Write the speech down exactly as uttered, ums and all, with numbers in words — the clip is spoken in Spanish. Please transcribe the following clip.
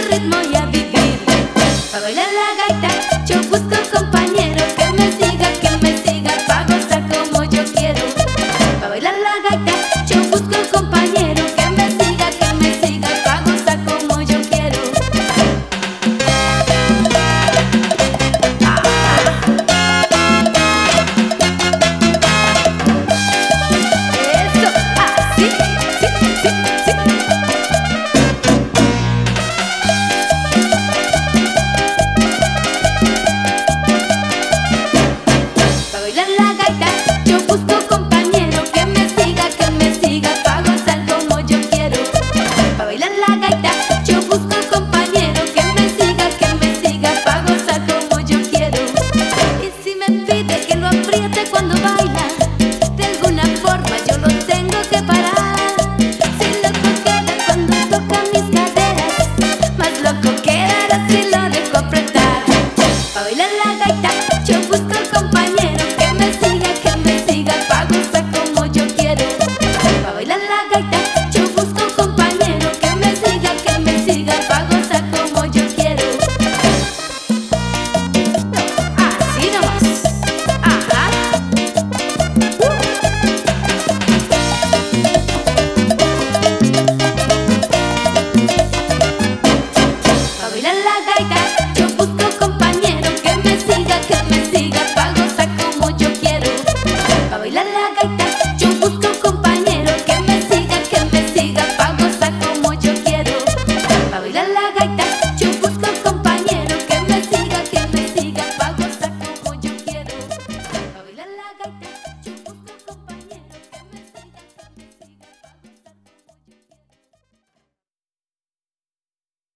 ritmo y a vivir. Pa' bailar la gaita yo busco compañero que me siga, que me siga, pa' gozar como yo quiero. Pa' bailar la gaita yo busco compañero que me siga, que me siga, pa' gozar como yo quiero. Eso, así, sí, sí, sí. Pa' bailar la gaita yo busco compañero que me siga, que me siga, pa' gozar como yo quiero. Pa' bailar la gaita yo busco compañero que me siga, que me siga, pa' gozar como yo quiero. Y si me pide que lo apriete cuando baila, de alguna forma yo lo tengo que parar. Si loco queda cuando toca mis caderas, más loco quedará si